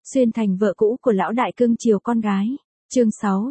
Xuyên thành vợ cũ của lão đại cưng chiều con gái. Chương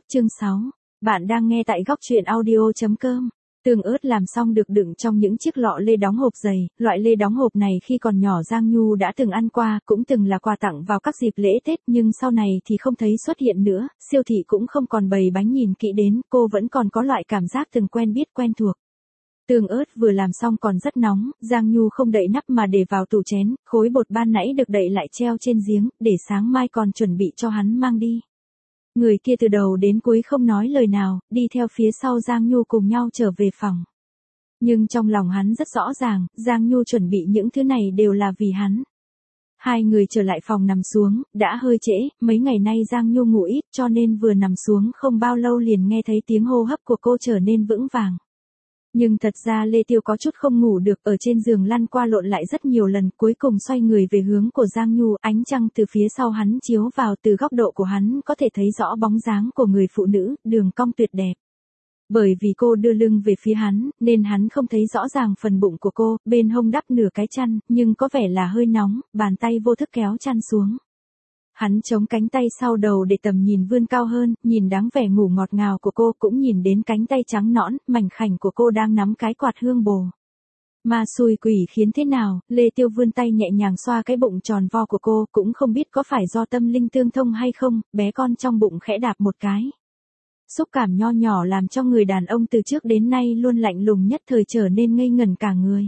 6. Bạn đang nghe tại góc truyện audio.com. Tương ớt làm xong được đựng trong những chiếc lọ lê đóng hộp dày, loại lê đóng hộp này khi còn nhỏ Giang Nhu đã từng ăn qua, cũng từng là quà tặng vào các dịp lễ Tết, nhưng sau này thì không thấy xuất hiện nữa, siêu thị cũng không còn bày bánh nhìn kỹ đến, cô vẫn còn có loại cảm giác từng quen biết quen thuộc. Tương ớt vừa làm xong còn rất nóng, Giang Nhu không đậy nắp mà để vào tủ chén, khối bột ban nãy được đậy lại treo trên giếng, để sáng mai còn chuẩn bị cho hắn mang đi. Người kia từ đầu đến cuối không nói lời nào, đi theo phía sau Giang Nhu cùng nhau trở về phòng. Nhưng trong lòng hắn rất rõ ràng, Giang Nhu chuẩn bị những thứ này đều là vì hắn. Hai người trở lại phòng nằm xuống, đã hơi trễ, mấy ngày nay Giang Nhu ngủ ít cho nên vừa nằm xuống không bao lâu liền nghe thấy tiếng hô hấp của cô trở nên vững vàng. Nhưng thật ra Lê Tiêu có chút không ngủ được, ở trên giường lăn qua lộn lại rất nhiều lần, cuối cùng xoay người về hướng của Giang Nhu, ánh trăng từ phía sau hắn chiếu vào, từ góc độ của hắn có thể thấy rõ bóng dáng của người phụ nữ, đường cong tuyệt đẹp. Bởi vì cô đưa lưng về phía hắn, nên hắn không thấy rõ ràng phần bụng của cô, bên hông đắp nửa cái chăn, nhưng có vẻ là hơi nóng, bàn tay vô thức kéo chăn xuống. Hắn chống cánh tay sau đầu để tầm nhìn vươn cao hơn, nhìn dáng vẻ ngủ ngọt ngào của cô, cũng nhìn đến cánh tay trắng nõn, mảnh khảnh của cô đang nắm cái quạt hương bồ. Ma xui quỷ khiến thế nào, Lê Tiêu vươn tay nhẹ nhàng xoa cái bụng tròn vo của cô, cũng không biết có phải do tâm linh tương thông hay không, bé con trong bụng khẽ đạp một cái. Xúc cảm nho nhỏ làm cho người đàn ông từ trước đến nay luôn lạnh lùng nhất thời trở nên ngây ngẩn cả người.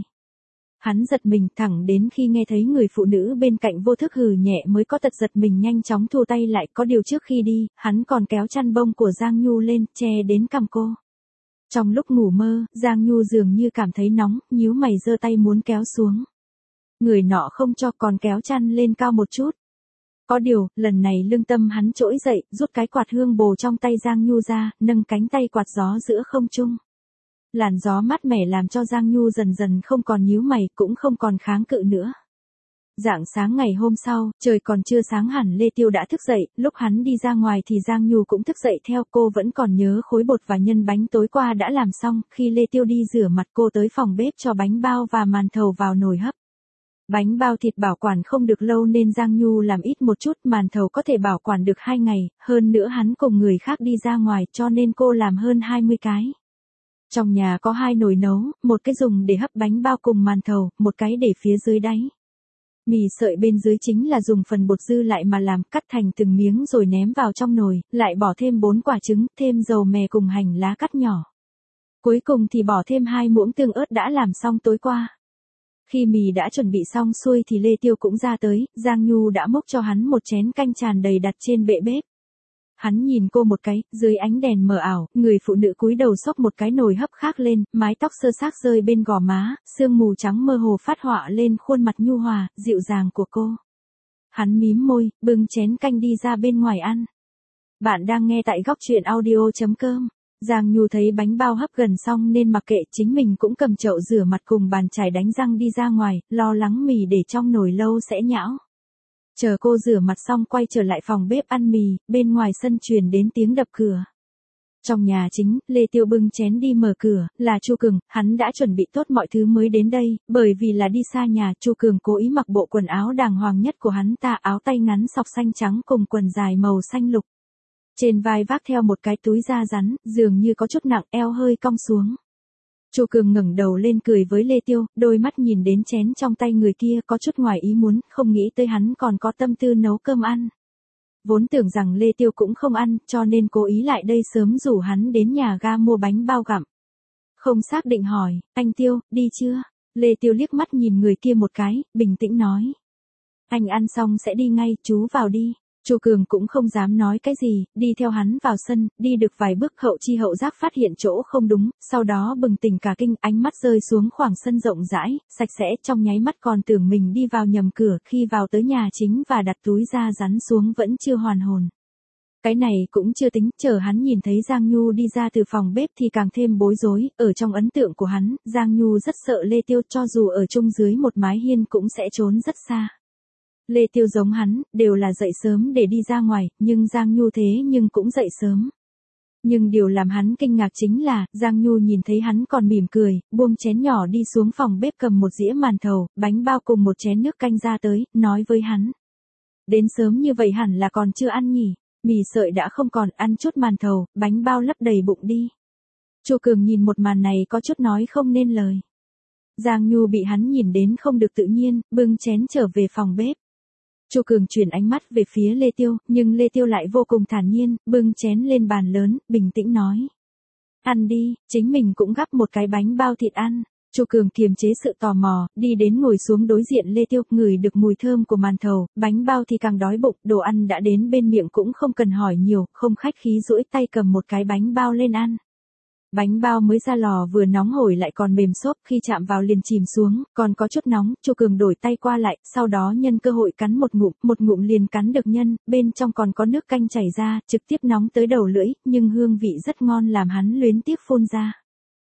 Hắn giật mình thẳng đến khi nghe thấy người phụ nữ bên cạnh vô thức hừ nhẹ mới có tật giật mình nhanh chóng thu tay lại, có điều trước khi đi, hắn còn kéo chăn bông của Giang Nhu lên, che đến cằm cô. Trong lúc ngủ mơ, Giang Nhu dường như cảm thấy nóng, nhíu mày giơ tay muốn kéo xuống. Người nọ không cho, còn kéo chăn lên cao một chút. Có điều, lần này lương tâm hắn trỗi dậy, rút cái quạt hương bồ trong tay Giang Nhu ra, nâng cánh tay quạt gió giữa không trung. Làn gió mát mẻ làm cho Giang Nhu dần dần không còn nhíu mày, cũng không còn kháng cự nữa. Rạng sáng ngày hôm sau, trời còn chưa sáng hẳn, Lê Tiêu đã thức dậy, lúc hắn đi ra ngoài thì Giang Nhu cũng thức dậy theo, cô vẫn còn nhớ khối bột và nhân bánh tối qua đã làm xong, khi Lê Tiêu đi rửa mặt cô tới phòng bếp cho bánh bao và màn thầu vào nồi hấp. Bánh bao thịt bảo quản không được lâu nên Giang Nhu làm ít một chút, màn thầu có thể bảo quản được 2 ngày, hơn nữa hắn cùng người khác đi ra ngoài cho nên cô làm hơn 20 cái. Trong nhà có 2 nồi nấu, một cái dùng để hấp bánh bao cùng màn thầu, một cái để phía dưới đáy. Mì sợi bên dưới chính là dùng phần bột dư lại mà làm, cắt thành từng miếng rồi ném vào trong nồi, lại bỏ thêm 4 quả trứng, thêm dầu mè cùng hành lá cắt nhỏ. Cuối cùng thì bỏ thêm 2 muỗng tương ớt đã làm xong tối qua. Khi mì đã chuẩn bị xong xuôi thì Lê Tiêu cũng ra tới, Giang Nhu đã múc cho hắn một chén canh tràn đầy đặt trên bệ bếp. Hắn nhìn cô một cái, dưới ánh đèn mờ ảo, người phụ nữ cúi đầu xốc một cái nồi hấp khác lên, mái tóc sơ xác rơi bên gò má, sương mù trắng mơ hồ phát họa lên khuôn mặt nhu hòa, dịu dàng của cô. Hắn mím môi, bưng chén canh đi ra bên ngoài ăn. Bạn đang nghe tại góc truyện audio.com. Giang Nhu thấy bánh bao hấp gần xong nên mặc kệ, chính mình cũng cầm chậu rửa mặt cùng bàn chải đánh răng đi ra ngoài, lo lắng mì để trong nồi lâu sẽ nhão. Chờ cô rửa mặt xong quay trở lại phòng bếp ăn mì, bên ngoài sân truyền đến tiếng đập cửa. Trong nhà chính, Lê Tiêu bưng chén đi mở cửa, là Chu Cường, hắn đã chuẩn bị tốt mọi thứ mới đến đây, bởi vì là đi xa nhà, Chu Cường cố ý mặc bộ quần áo đàng hoàng nhất của hắn ta, áo tay ngắn sọc xanh trắng cùng quần dài màu xanh lục. Trên vai vác theo một cái túi da rắn, dường như có chút nặng, eo hơi cong xuống. Chu Cường ngẩng đầu lên cười với Lê Tiêu, đôi mắt nhìn đến chén trong tay người kia có chút ngoài ý muốn, không nghĩ tới hắn còn có tâm tư nấu cơm ăn. Vốn tưởng rằng Lê Tiêu cũng không ăn, cho nên cố ý lại đây sớm rủ hắn đến nhà ga mua bánh bao gặm. Không xác định hỏi, anh Tiêu, đi chưa? Lê Tiêu liếc mắt nhìn người kia một cái, bình tĩnh nói. Anh ăn xong sẽ đi ngay, chú vào đi. Chu Cường cũng không dám nói cái gì, đi theo hắn vào sân, đi được vài bước hậu chi hậu giác phát hiện chỗ không đúng, sau đó bừng tỉnh cả kinh, ánh mắt rơi xuống khoảng sân rộng rãi, sạch sẽ, trong nháy mắt còn tưởng mình đi vào nhầm cửa, khi vào tới nhà chính và đặt túi da rắn xuống vẫn chưa hoàn hồn. Cái này cũng chưa tính, chờ hắn nhìn thấy Giang Nhu đi ra từ phòng bếp thì càng thêm bối rối, ở trong ấn tượng của hắn, Giang Nhu rất sợ Lê Tiêu, cho dù ở chung dưới một mái hiên cũng sẽ trốn rất xa. Lê Tiêu giống hắn, đều là dậy sớm để đi ra ngoài, nhưng Giang Nhu thế nhưng cũng dậy sớm. Nhưng điều làm hắn kinh ngạc chính là, Giang Nhu nhìn thấy hắn còn mỉm cười, buông chén nhỏ đi xuống phòng bếp cầm một dĩa màn thầu, bánh bao cùng một chén nước canh ra tới, nói với hắn. Đến sớm như vậy hẳn là còn chưa ăn nhỉ, mì sợi đã không còn, ăn chút màn thầu, bánh bao lấp đầy bụng đi. Chu Cường nhìn một màn này có chút nói không nên lời. Giang Nhu bị hắn nhìn đến không được tự nhiên, bưng chén trở về phòng bếp. Chu Cường chuyển ánh mắt về phía Lê Tiêu, nhưng Lê Tiêu lại vô cùng thản nhiên, bưng chén lên bàn lớn, bình tĩnh nói. Ăn đi, chính mình cũng gắp một cái bánh bao thịt ăn. Chu Cường kiềm chế sự tò mò, đi đến ngồi xuống đối diện Lê Tiêu, ngửi được mùi thơm của màn thầu, bánh bao thì càng đói bụng, đồ ăn đã đến bên miệng cũng không cần hỏi nhiều, không khách khí duỗi tay cầm một cái bánh bao lên ăn. Bánh bao mới ra lò vừa nóng hổi lại còn mềm xốp, khi chạm vào liền chìm xuống, còn có chút nóng, Chu Cường đổi tay qua lại, sau đó nhân cơ hội cắn một ngụm liền cắn được nhân, bên trong còn có nước canh chảy ra, trực tiếp nóng tới đầu lưỡi, nhưng hương vị rất ngon làm hắn luyến tiếc phun ra.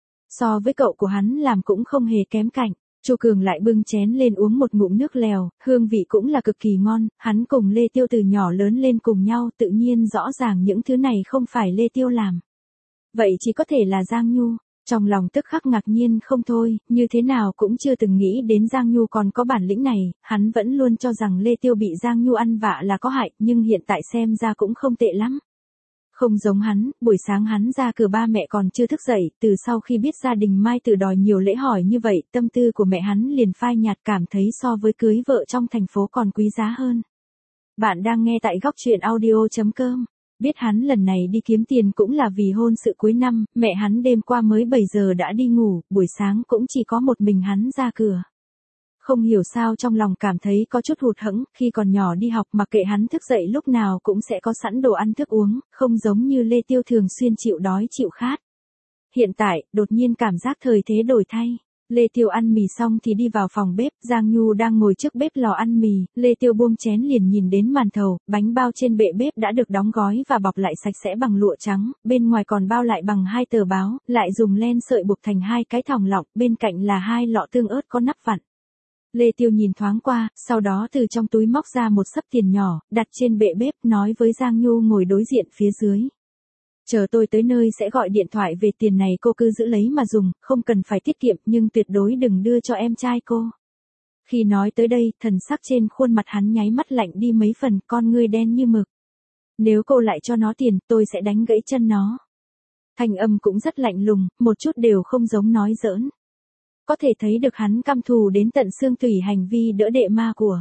So với cậu của hắn làm cũng không hề kém cạnh. Chu Cường lại bưng chén lên uống một ngụm nước lèo, hương vị cũng là cực kỳ ngon, hắn cùng Lê Tiêu từ nhỏ lớn lên cùng nhau, tự nhiên rõ ràng những thứ này không phải Lê Tiêu làm. Vậy chỉ có thể là Giang Nhu, trong lòng tức khắc ngạc nhiên không thôi, như thế nào cũng chưa từng nghĩ đến Giang Nhu còn có bản lĩnh này, hắn vẫn luôn cho rằng Lê Tiêu bị Giang Nhu ăn vạ là có hại, nhưng hiện tại xem ra cũng không tệ lắm. Không giống hắn, buổi sáng hắn ra cửa ba mẹ còn chưa thức dậy, từ sau khi biết gia đình Mai Tử đòi nhiều lễ hỏi như vậy, tâm tư của mẹ hắn liền phai nhạt, cảm thấy so với cưới vợ trong thành phố còn quý giá hơn. Bạn đang nghe tại góc truyện audio.com. Biết hắn lần này đi kiếm tiền cũng là vì hôn sự cuối năm, mẹ hắn đêm qua mới 7 giờ đã đi ngủ, buổi sáng cũng chỉ có một mình hắn ra cửa. Không hiểu sao trong lòng cảm thấy có chút hụt hẫng, khi còn nhỏ đi học mặc kệ hắn thức dậy lúc nào cũng sẽ có sẵn đồ ăn thức uống, không giống như Lê Tiêu thường xuyên chịu đói chịu khát. Hiện tại, đột nhiên cảm giác thời thế đổi thay. Lê Tiêu ăn mì xong thì đi vào phòng bếp, Giang Nhu đang ngồi trước bếp lò ăn mì, Lê Tiêu buông chén liền nhìn đến màn thầu, bánh bao trên bệ bếp đã được đóng gói và bọc lại sạch sẽ bằng lụa trắng, bên ngoài còn bao lại bằng 2 tờ báo, lại dùng len sợi buộc thành 2 cái thòng lọng, bên cạnh là 2 lọ tương ớt có nắp vặn. Lê Tiêu nhìn thoáng qua, sau đó từ trong túi móc ra một xấp tiền nhỏ, đặt trên bệ bếp, nói với Giang Nhu ngồi đối diện phía dưới. Chờ tôi tới nơi sẽ gọi điện thoại về, tiền này cô cứ giữ lấy mà dùng, không cần phải tiết kiệm, nhưng tuyệt đối đừng đưa cho em trai cô. Khi nói tới đây, thần sắc trên khuôn mặt hắn nháy mắt lạnh đi mấy phần, con ngươi đen như mực. Nếu cô lại cho nó tiền, tôi sẽ đánh gãy chân nó. Thanh âm cũng rất lạnh lùng, một chút đều không giống nói giỡn. Có thể thấy được hắn căm thù đến tận xương tủy hành vi đỡ đệ ma của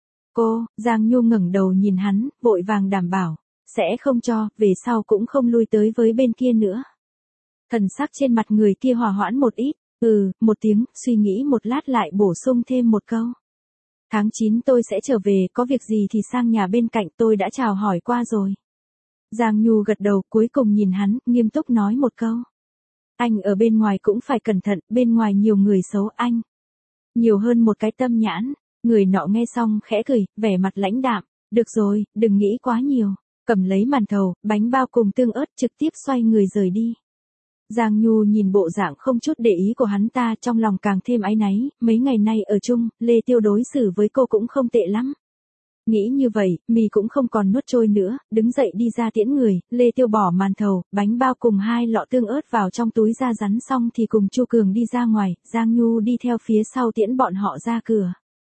cô. Giang Nhu ngẩng đầu nhìn hắn, vội vàng đảm bảo. Sẽ không cho, về sau cũng không lui tới với bên kia nữa. Thần sắc trên mặt người kia hòa hoãn một ít, một tiếng, suy nghĩ một lát lại bổ sung thêm một câu. Tháng 9 tôi sẽ trở về, có việc gì thì sang nhà bên cạnh, tôi đã chào hỏi qua rồi. Giang Nhu gật đầu, cuối cùng nhìn hắn, nghiêm túc nói một câu. Anh ở bên ngoài cũng phải cẩn thận, bên ngoài nhiều người xấu anh. Nhiều hơn một cái tâm nhãn, người nọ nghe xong khẽ cười, vẻ mặt lãnh đạm. Được rồi, đừng nghĩ quá nhiều. Cầm lấy màn thầu, bánh bao cùng tương ớt trực tiếp xoay người rời đi. Giang Nhu nhìn bộ dạng không chút để ý của hắn ta, trong lòng càng thêm áy náy, mấy ngày nay ở chung, Lê Tiêu đối xử với cô cũng không tệ lắm. Nghĩ như vậy, mì cũng không còn nuốt trôi nữa, đứng dậy đi ra tiễn người, Lê Tiêu bỏ màn thầu, bánh bao cùng 2 lọ tương ớt vào trong túi ra rắn xong thì cùng Chu Cường đi ra ngoài, Giang Nhu đi theo phía sau tiễn bọn họ ra cửa.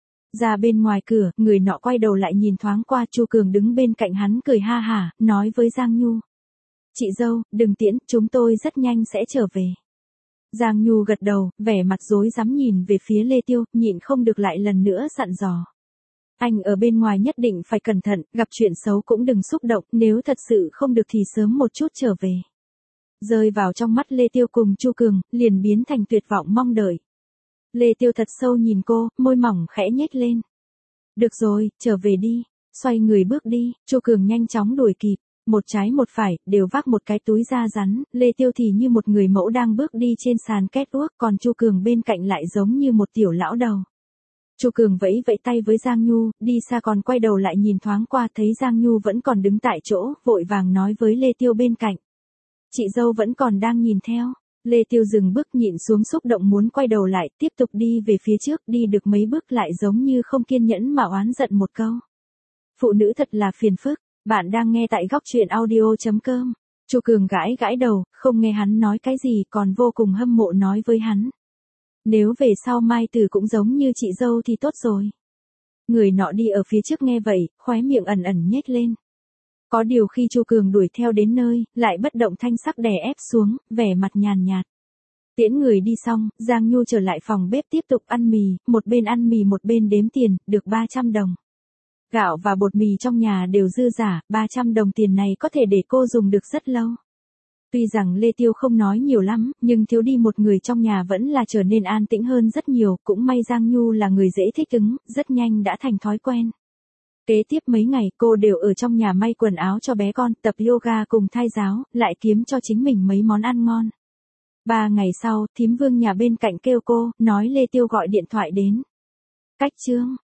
Ra bên ngoài cửa, người nọ quay đầu lại nhìn thoáng qua, Chu Cường đứng bên cạnh hắn cười ha hả, nói với Giang Nhu. Chị dâu, đừng tiễn, chúng tôi rất nhanh sẽ trở về. Giang Nhu gật đầu, vẻ mặt rối rắm nhìn về phía Lê Tiêu, nhịn không được lại lần nữa dặn dò. Anh ở bên ngoài nhất định phải cẩn thận, gặp chuyện xấu cũng đừng xúc động, nếu thật sự không được thì sớm một chút trở về. Rơi vào trong mắt Lê Tiêu cùng Chu Cường, liền biến thành tuyệt vọng mong đợi. Lê Tiêu thật sâu nhìn cô, môi mỏng khẽ nhếch lên. Được rồi, trở về đi, xoay người bước đi, Chu Cường nhanh chóng đuổi kịp, một trái một phải, đều vác một cái túi da rắn, Lê Tiêu thì như một người mẫu đang bước đi trên sàn catwalk, còn Chu Cường bên cạnh lại giống như một tiểu lão đầu. Chu Cường vẫy vẫy tay với Giang Nhu, đi xa còn quay đầu lại nhìn thoáng qua thấy Giang Nhu vẫn còn đứng tại chỗ, vội vàng nói với Lê Tiêu bên cạnh. Chị dâu vẫn còn đang nhìn theo. Lê Tiêu dừng bước nhịn xuống xúc động muốn quay đầu lại, tiếp tục đi về phía trước, đi được mấy bước lại giống như không kiên nhẫn mà oán giận một câu. Phụ nữ thật là phiền phức, bạn đang nghe tại góc truyện audio.com. Chu Cường gãi gãi đầu, không nghe hắn nói cái gì còn vô cùng hâm mộ nói với hắn. Nếu về sau Mai Tử cũng giống như chị dâu thì tốt rồi. Người nọ đi ở phía trước nghe vậy, khóe miệng ẩn ẩn nhếch lên. Có điều khi Chu Cường đuổi theo đến nơi, lại bất động thanh sắc đè ép xuống, vẻ mặt nhàn nhạt. Tiễn người đi xong, Giang Nhu trở lại phòng bếp tiếp tục ăn mì, một bên ăn mì một bên đếm tiền, được 300 đồng. Gạo và bột mì trong nhà đều dư giả, 300 đồng tiền này có thể để cô dùng được rất lâu. Tuy rằng Lê Tiêu không nói nhiều lắm, nhưng thiếu đi một người trong nhà vẫn là trở nên an tĩnh hơn rất nhiều, cũng may Giang Nhu là người dễ thích ứng, rất nhanh đã thành thói quen. Kế tiếp mấy ngày cô đều ở trong nhà may quần áo cho bé con, tập yoga cùng thai giáo, lại kiếm cho chính mình mấy món ăn ngon. 3 ngày sau, thím Vương nhà bên cạnh kêu cô, nói Lê Tiêu gọi điện thoại đến. Cách chương